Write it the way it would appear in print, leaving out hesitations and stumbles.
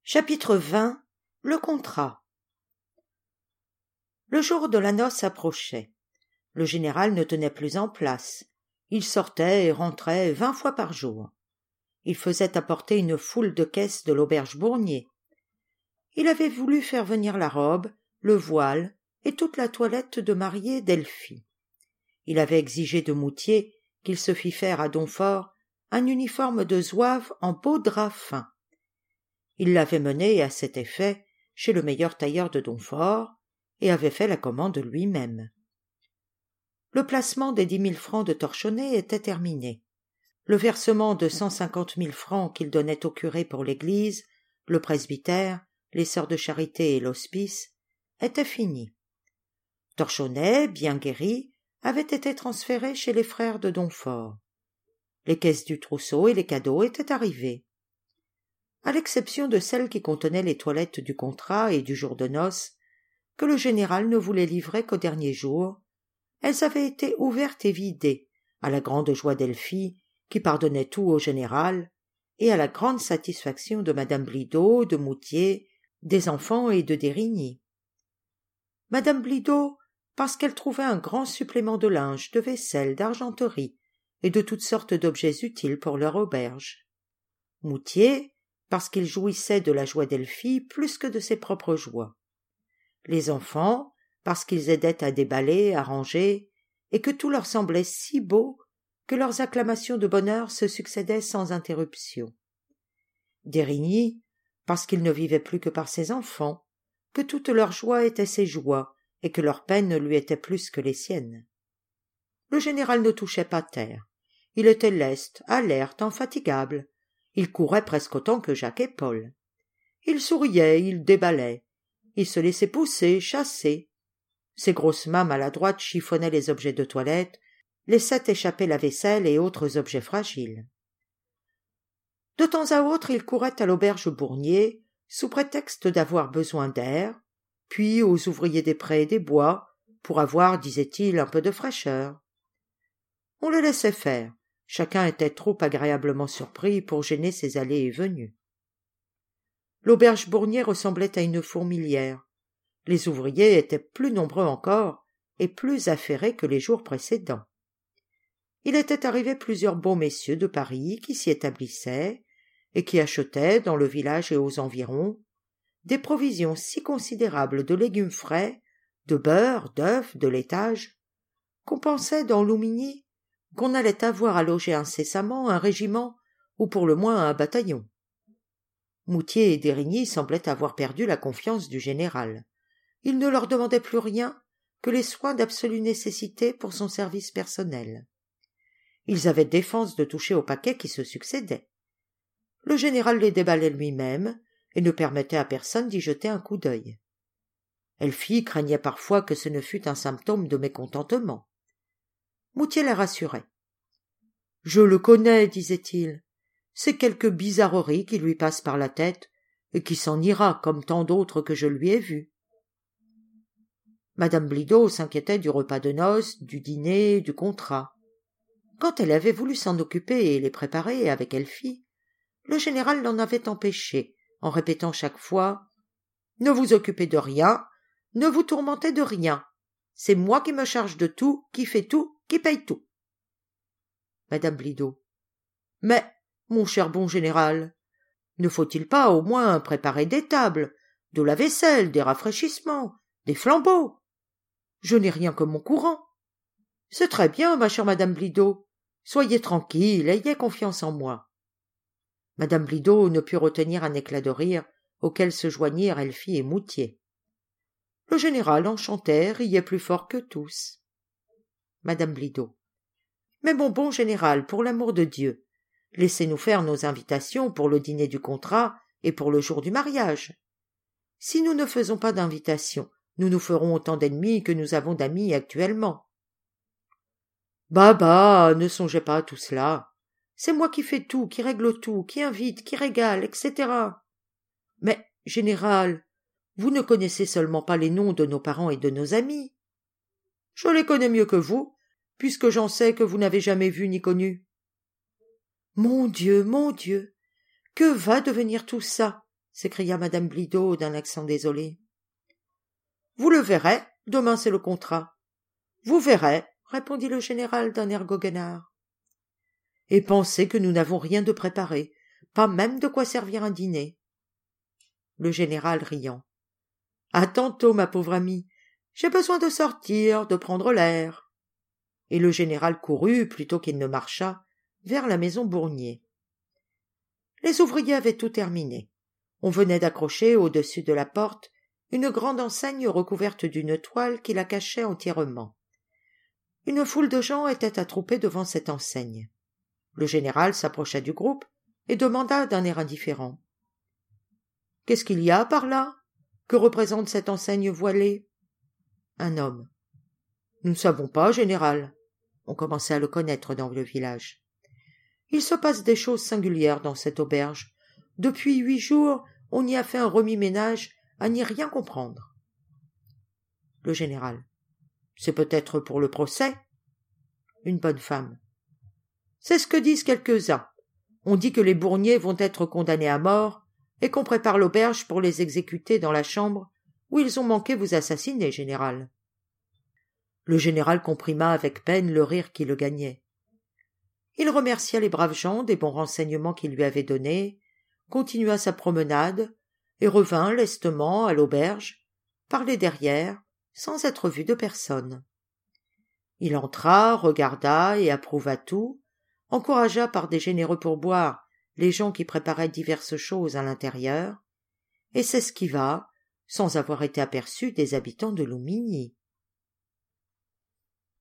Chapitre 20. Le contrat. Le jour de la noce approchait. Le général ne tenait plus en place. Il sortait et rentrait 20 fois par jour. Il faisait apporter une foule de caisses de l'auberge Bournier. Il avait voulu faire venir la robe, le voile et toute la toilette de mariée d'Elfie. Il avait exigé de Moutier qu'il se fît faire à Donfort un uniforme de zouave en beau drap fin. Il l'avait mené à cet effet chez le meilleur tailleur de Donfort et avait fait la commande lui-même. Le placement des 10 000 francs de Torchonnet était terminé. Le versement de 150 000 francs qu'il donnait au curé pour l'église, le presbytère, les sœurs de charité et l'hospice était fini. Torchonnet, bien guéri, avait été transféré chez les frères de Donfort. Les caisses du trousseau et les cadeaux étaient arrivés. À l'exception de celles qui contenaient les toilettes du contrat et du jour de noces, que le général ne voulait livrer qu'au dernier jour, elles avaient été ouvertes et vidées, à la grande joie d'Elfie, qui pardonnait tout au général, et à la grande satisfaction de madame Blidault, de Moutier, des enfants et de Dérigny. Madame Blidault, parce qu'elle trouvait un grand supplément de linge, de vaisselle, d'argenterie, et de toutes sortes d'objets utiles pour leur auberge. Moutier, parce qu'il jouissait de la joie d'Elfie plus que de ses propres joies. Les enfants, parce qu'ils aidaient à déballer, à ranger, et que tout leur semblait si beau que leurs acclamations de bonheur se succédaient sans interruption. Dérigny, parce qu'il ne vivait plus que par ses enfants, que toute leur joie était ses joies, et que leur peine lui était plus que les siennes. Le général ne touchait pas terre. Il était leste, alerte, infatigable. Il courait presque autant que Jacques et Paul. Il souriait, il déballait. Il se laissait pousser, chasser. Ses grosses mains maladroites chiffonnaient les objets de toilette, laissaient échapper la vaisselle et autres objets fragiles. De temps à autre, il courait à l'auberge Bournier, sous prétexte d'avoir besoin d'air, puis aux ouvriers des prés et des bois, pour avoir, disait-il, un peu de fraîcheur. On le laissait faire. Chacun était trop agréablement surpris pour gêner ses allées et venues. L'auberge Bournier ressemblait à une fourmilière. Les ouvriers étaient plus nombreux encore et plus affairés que les jours précédents. Il était arrivé plusieurs beaux messieurs de Paris qui s'y établissaient et qui achetaient, dans le village et aux environs, des provisions si considérables de légumes frais, de beurre, d'œufs, de laitage, qu'on pensait dans Loumigny qu'on allait avoir à loger incessamment un régiment ou pour le moins un bataillon. Moutier et Dérigny semblaient avoir perdu la confiance du général. Il ne leur demandait plus rien que les soins d'absolue nécessité pour son service personnel. Ils avaient défense de toucher aux paquets qui se succédaient. Le général les déballait lui-même et ne permettait à personne d'y jeter un coup d'œil. Elfie craignait parfois que ce ne fût un symptôme de mécontentement. Moutier la rassurait. « Je le connais, disait-il. C'est quelque bizarrerie qui lui passe par la tête et qui s'en ira comme tant d'autres que je lui ai vus. » Madame Blidault s'inquiétait du repas de noces, du dîner, du contrat. Quand elle avait voulu s'en occuper et les préparer avec Elfie, le général l'en avait empêché, en répétant chaque fois « Ne vous occupez de rien, ne vous tourmentez de rien. C'est moi qui me charge de tout, qui fais tout, qui paye tout. » Madame Blidault. « Mais, mon cher bon général, ne faut-il pas au moins préparer des tables, de la vaisselle, des rafraîchissements, des flambeaux? Je n'ai rien que mon courant. C'est très bien, ma chère madame Blidault. Soyez tranquille, ayez confiance en moi. » Madame Blidault ne put retenir un éclat de rire auquel se joignirent Elfie et Moutier. Le général enchanté riait plus fort que tous. Madame Blidault. « Mais mon bon général, pour l'amour de Dieu, laissez-nous faire nos invitations pour le dîner du contrat et pour le jour du mariage. Si nous ne faisons pas d'invitation, nous nous ferons autant d'ennemis que nous avons d'amis actuellement. » « Bah, ne songez pas à tout cela. C'est moi qui fais tout, qui règle tout, qui invite, qui régale, etc. Mais, général, vous ne connaissez seulement pas les noms de nos parents et de nos amis. Je les connais mieux que vous, puisque j'en sais que vous n'avez jamais vu ni connu. Mon Dieu, que va devenir tout ça? s'écria madame Blideau d'un accent désolé. Vous le verrez, demain c'est le contrat. Vous verrez, répondit le général d'un air goguenard. Et pensez que nous n'avons rien de préparé, pas même de quoi servir un dîner. Le général riant. À tantôt, ma pauvre amie, j'ai besoin de sortir, de prendre l'air. Et le général courut, plutôt qu'il ne marcha, vers la maison Bournier. Les ouvriers avaient tout terminé. On venait d'accrocher au-dessus de la porte une grande enseigne recouverte d'une toile qui la cachait entièrement. Une foule de gens était attroupée devant cette enseigne. Le général s'approcha du groupe et demanda d'un air indifférent. « Qu'est-ce qu'il y a par là? Que représente cette enseigne voilée ?» Un homme. « Nous ne savons pas, général. » On commençait à le connaître dans le village. « Il se passe des choses singulières dans cette auberge. Depuis 8 jours, on y a fait un remue-ménage à n'y rien comprendre. » Le général. « C'est peut-être pour le procès ?» Une bonne femme. « C'est ce que disent quelques-uns. On dit que les Bourniers vont être condamnés à mort et qu'on prépare l'auberge pour les exécuter dans la chambre où ils ont manqué vous assassiner, général. » Le général comprima avec peine le rire qui le gagnait. Il remercia les braves gens des bons renseignements qu'ils lui avaient donnés, continua sa promenade et revint lestement à l'auberge, parler derrière, sans être vu de personne. Il entra, regarda et approuva tout, encouragea par des généreux pourboires les gens qui préparaient diverses choses à l'intérieur, et s'esquiva, sans avoir été aperçu des habitants de Loumigny.